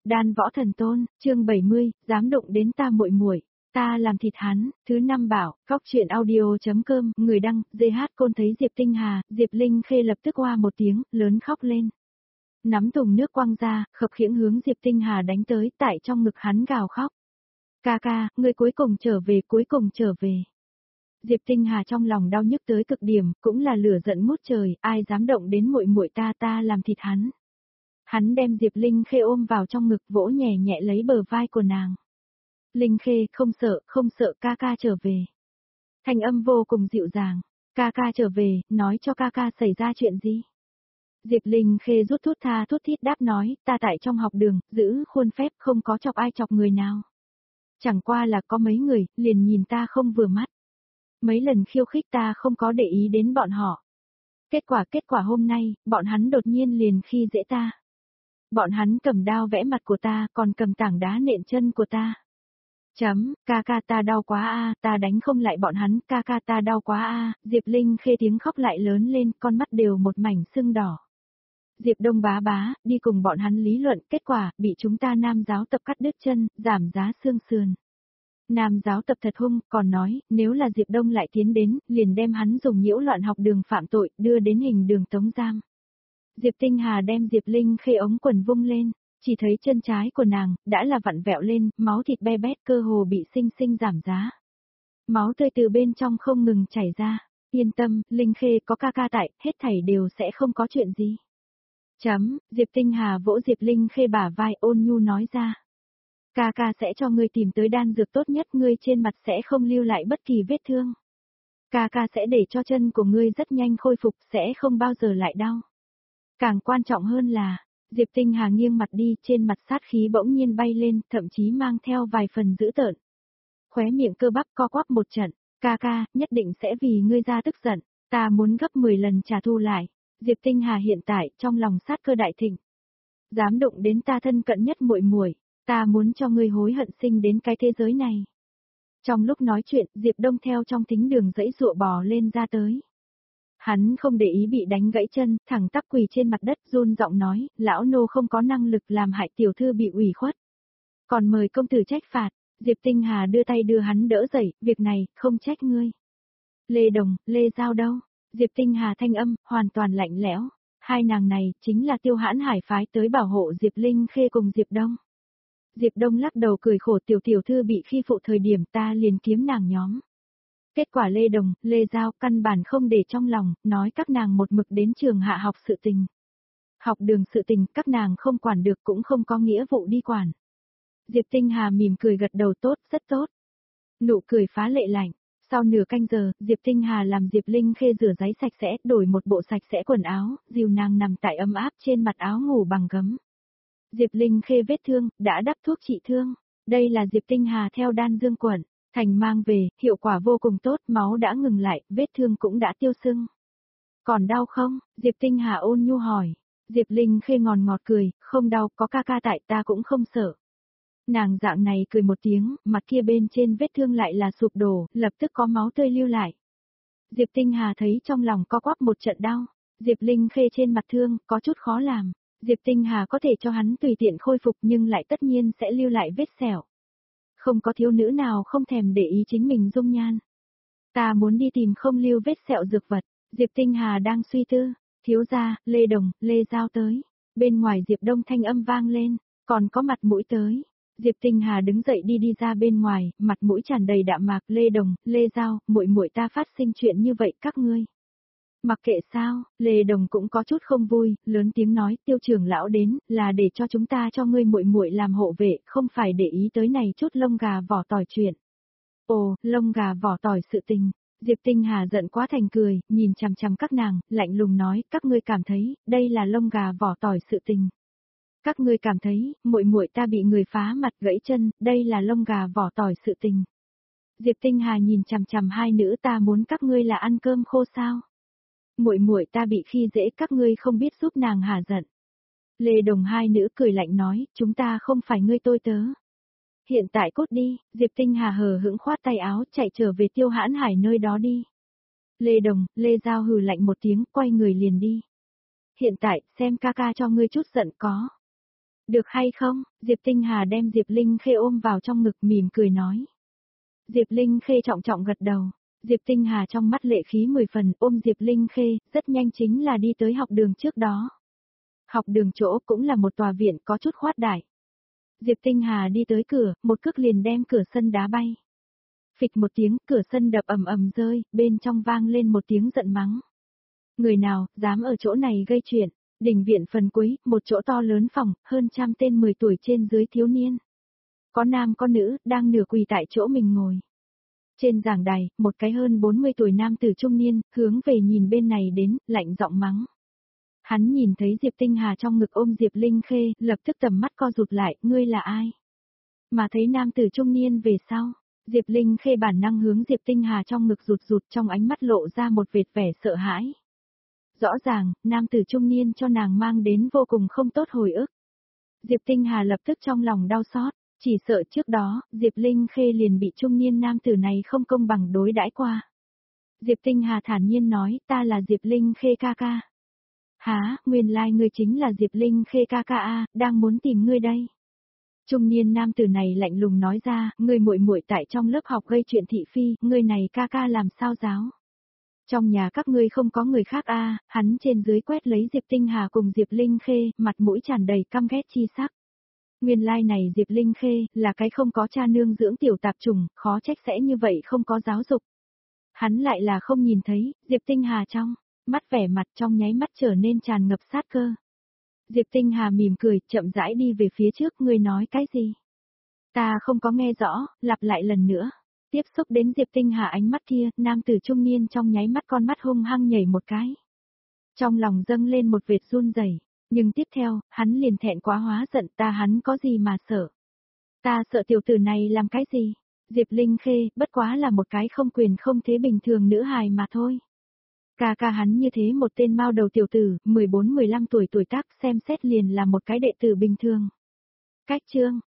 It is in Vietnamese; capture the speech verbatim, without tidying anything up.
Đan Võ Thần Tôn, chương bảy mươi, dám đụng đến ta muội muội, ta làm thịt hắn. Thứ năm bảo, góc truyện audio.com, người đăng, giê hát Côn thấy Diệp Tinh Hà, Diệp Linh Khê lập tức oa một tiếng, lớn khóc lên. Nắm thùng nước quăng ra, khập khiễng hướng Diệp Tinh Hà đánh tới, tại trong ngực hắn gào khóc. Ca ca, ngươi cuối cùng trở về, cuối cùng trở về. Diệp Tinh Hà trong lòng đau nhức tới cực điểm, cũng là lửa giận ngút trời, ai dám động đến muội muội ta, ta làm thịt hắn. Hắn đem Diệp Linh Khê ôm vào trong ngực, vỗ nhẹ nhẹ lấy bờ vai của nàng. Linh Khê, không sợ, không sợ, ca ca trở về. Thanh âm vô cùng dịu dàng, ca ca trở về, nói cho ca ca xảy ra chuyện gì. Diệp Linh Khê rút thút tha thút thít đáp nói, ta tại trong học đường, giữ khuôn phép, không có chọc ai chọc người nào. Chẳng qua là có mấy người, liền nhìn ta không vừa mắt. Mấy lần khiêu khích ta không có để ý đến bọn họ. Kết quả kết quả hôm nay, bọn hắn đột nhiên liền khi dễ ta. Bọn hắn cầm đao vẽ mặt của ta, còn cầm tảng đá nện chân của ta. Chấm, ca ca ta đau quá a, ta đánh không lại bọn hắn, ca ca ta đau quá a. Diệp Linh Khê tiếng khóc lại lớn lên, con mắt đều một mảnh sưng đỏ. Diệp Đông bá bá, đi cùng bọn hắn lý luận, kết quả, bị chúng ta nam giáo tập cắt đứt chân, giảm giá xương sườn. Nam giáo tập thật hung, còn nói, nếu là Diệp Đông lại tiến đến, liền đem hắn dùng nhiễu loạn học đường phạm tội, đưa đến hình đường tống giam. Diệp Tinh Hà đem Diệp Linh Khê ống quần vung lên, chỉ thấy chân trái của nàng, đã là vặn vẹo lên, máu thịt be bét cơ hồ bị sinh sinh giảm giá. Máu tươi từ bên trong không ngừng chảy ra, yên tâm, Linh Khê có ca ca tại, hết thảy đều sẽ không có chuyện gì. Chấm, Diệp Tinh Hà vỗ Diệp Linh Khê bả vai ôn nhu nói ra. Ca ca sẽ cho ngươi tìm tới đan dược tốt nhất, ngươi trên mặt sẽ không lưu lại bất kỳ vết thương. Ca ca sẽ để cho chân của ngươi rất nhanh khôi phục, sẽ không bao giờ lại đau. Càng quan trọng hơn là, Diệp Tinh Hà nghiêng mặt đi, trên mặt sát khí bỗng nhiên bay lên, thậm chí mang theo vài phần dữ tợn. Khóe miệng cơ bắp co quắp một trận, ca ca, nhất định sẽ vì ngươi ra tức giận, ta muốn gấp mười lần trả thù lại. Diệp Tinh Hà hiện tại, trong lòng sát cơ đại thịnh. Dám đụng đến ta thân cận nhất muội muội, ta muốn cho ngươi hối hận sinh đến cái thế giới này. Trong lúc nói chuyện, Diệp Đông theo trong thính đường dãy dụa bò lên ra tới. Hắn không để ý bị đánh gãy chân, thẳng tắp quỳ trên mặt đất run giọng nói, lão nô không có năng lực làm hại tiểu thư bị ủy khuất. Còn mời công tử trách phạt, Diệp Tinh Hà đưa tay đưa hắn đỡ dậy, việc này, không trách ngươi. Lê Đồng, Lê Giao đâu? Diệp Tinh Hà thanh âm, hoàn toàn lạnh lẽo. Hai nàng này, chính là Tiêu Hãn Hải phái tới bảo hộ Diệp Linh Khê cùng Diệp Đông. Diệp Đông lắc đầu cười khổ, tiểu tiểu thư bị khi phụ thời điểm ta liền kiếm nàng nhóm. Kết quả Lê Đồng, Lê Giao căn bản không để trong lòng, nói các nàng một mực đến trường hạ học sự tình. Học đường sự tình các nàng không quản được cũng không có nghĩa vụ đi quản. Diệp Tinh Hà mỉm cười gật đầu tốt, rất tốt. Nụ cười phá lệ lạnh. Sau nửa canh giờ, Diệp Tinh Hà làm Diệp Linh Khê rửa giấy sạch sẽ, đổi một bộ sạch sẽ quần áo, dìu nàng nằm tại ấm áp trên mặt áo ngủ bằng gấm. Diệp Linh Khê vết thương, đã đắp thuốc trị thương. Đây là Diệp Tinh Hà theo đan dương quẩn, thành mang về, hiệu quả vô cùng tốt, máu đã ngừng lại, vết thương cũng đã tiêu sưng. Còn đau không? Diệp Tinh Hà ôn nhu hỏi. Diệp Linh Khê ngòn ngọt cười, không đau, có ca ca tại ta cũng không sợ. Nàng dạng này cười một tiếng, mặt kia bên trên vết thương lại là sụp đổ, lập tức có máu tươi lưu lại. Diệp Tinh Hà thấy trong lòng co quắp một trận đau, Diệp Linh Khê trên mặt thương, có chút khó làm. Diệp Tinh Hà có thể cho hắn tùy tiện khôi phục nhưng lại tất nhiên sẽ lưu lại vết sẹo. Không có thiếu nữ nào không thèm để ý chính mình dung nhan. Ta muốn đi tìm không lưu vết sẹo dược vật, Diệp Tinh Hà đang suy tư, thiếu gia, Lê Đồng, Lê Giao tới. Bên ngoài Diệp Đông thanh âm vang lên, còn có mặt mũi tới. Diệp Tinh Hà đứng dậy đi đi ra bên ngoài, mặt mũi tràn đầy đạm mạc, Lê Đồng, Lê Giao, muội muội ta phát sinh chuyện như vậy các ngươi. Mặc kệ sao, Lê Đồng cũng có chút không vui, lớn tiếng nói, Tiêu trưởng lão đến, là để cho chúng ta cho ngươi muội muội làm hộ vệ, không phải để ý tới này chút lông gà vỏ tỏi chuyện. Ồ, lông gà vỏ tỏi sự tình. Diệp Tinh Hà giận quá thành cười, nhìn chằm chằm các nàng, lạnh lùng nói, các ngươi cảm thấy, đây là lông gà vỏ tỏi sự tình. Các ngươi cảm thấy, muội muội ta bị người phá mặt gãy chân, đây là lông gà vỏ tỏi sự tình. Diệp Tinh Hà nhìn chằm chằm hai nữ, ta muốn các ngươi là ăn cơm khô sao? Muội muội ta bị khi dễ, các ngươi không biết giúp nàng hả giận. Lê Đồng hai nữ cười lạnh nói, chúng ta không phải ngươi tôi tớ. Hiện tại cút đi, Diệp Tinh Hà hờ hững khoát tay áo, chạy trở về Tiêu Hãn Hải nơi đó đi. Lê Đồng, Lê Giao hừ lạnh một tiếng, quay người liền đi. Hiện tại, xem ca ca cho ngươi chút giận có. Được hay không? Diệp Tinh Hà đem Diệp Linh Khê ôm vào trong ngực mỉm cười nói. Diệp Linh Khê trọng trọng gật đầu. Diệp Tinh Hà trong mắt lệ khí mười phần ôm Diệp Linh Khê, rất nhanh chính là đi tới học đường trước đó. Học đường chỗ cũng là một tòa viện có chút khoát đại. Diệp Tinh Hà đi tới cửa, một cước liền đem cửa sân đá bay. Phịch một tiếng, cửa sân đập ầm ầm rơi, bên trong vang lên một tiếng giận mắng. Người nào, dám ở chỗ này gây chuyện, đình viện phần cuối, một chỗ to lớn phòng, hơn trăm tên mười tuổi trên dưới thiếu niên. Có nam có nữ, đang nửa quỳ tại chỗ mình ngồi. Trên giảng đài, một cái hơn bốn mươi tuổi nam tử trung niên, hướng về nhìn bên này đến, lạnh giọng mắng. Hắn nhìn thấy Diệp Tinh Hà trong ngực ôm Diệp Linh Khê, lập tức tầm mắt co rụt lại, ngươi là ai? Mà thấy nam tử trung niên về sau, Diệp Linh Khê bản năng hướng Diệp Tinh Hà trong ngực rụt rụt trong ánh mắt lộ ra một vệt vẻ sợ hãi. Rõ ràng, nam tử trung niên cho nàng mang đến vô cùng không tốt hồi ức. Diệp Tinh Hà lập tức trong lòng đau xót, chỉ sợ trước đó, Diệp Linh Khê liền bị trung niên nam tử này không công bằng đối đãi qua. Diệp Tinh Hà thản nhiên nói, ta là Diệp Linh Khê ca ca. Hả, nguyên lai like ngươi chính là Diệp Linh Khê ca ca a, đang muốn tìm ngươi đây. Trung niên nam tử này lạnh lùng nói ra, ngươi muội muội tại trong lớp học gây chuyện thị phi, ngươi này ca ca làm sao giáo? Trong nhà các ngươi không có người khác a, hắn trên dưới quét lấy Diệp Tinh Hà cùng Diệp Linh Khê, mặt mũi tràn đầy căm ghét chi sắc. Nguyên lai like này Diệp Linh Khê, là cái không có cha nương dưỡng tiểu tạp trùng, khó trách sẽ như vậy không có giáo dục. Hắn lại là không nhìn thấy, Diệp Tinh Hà trong, mắt vẻ mặt trong nháy mắt trở nên tràn ngập sát cơ. Diệp Tinh Hà mỉm cười, chậm rãi đi về phía trước, ngươi nói cái gì? Ta không có nghe rõ, lặp lại lần nữa. Tiếp xúc đến Diệp Tinh Hà ánh mắt kia, nam tử trung niên trong nháy mắt con mắt hung hăng nhảy một cái. Trong lòng dâng lên một vệt run rẩy, nhưng tiếp theo, hắn liền thẹn quá hóa giận, ta hắn có gì mà sợ? Ta sợ tiểu tử này làm cái gì? Diệp Linh Khê, bất quá là một cái không quyền không thế bình thường nữ hài mà thôi. Ca ca hắn như thế một tên mao đầu tiểu tử, mười bốn mười lăm tuổi tuổi tác xem xét liền là một cái đệ tử bình thường. Cách chương,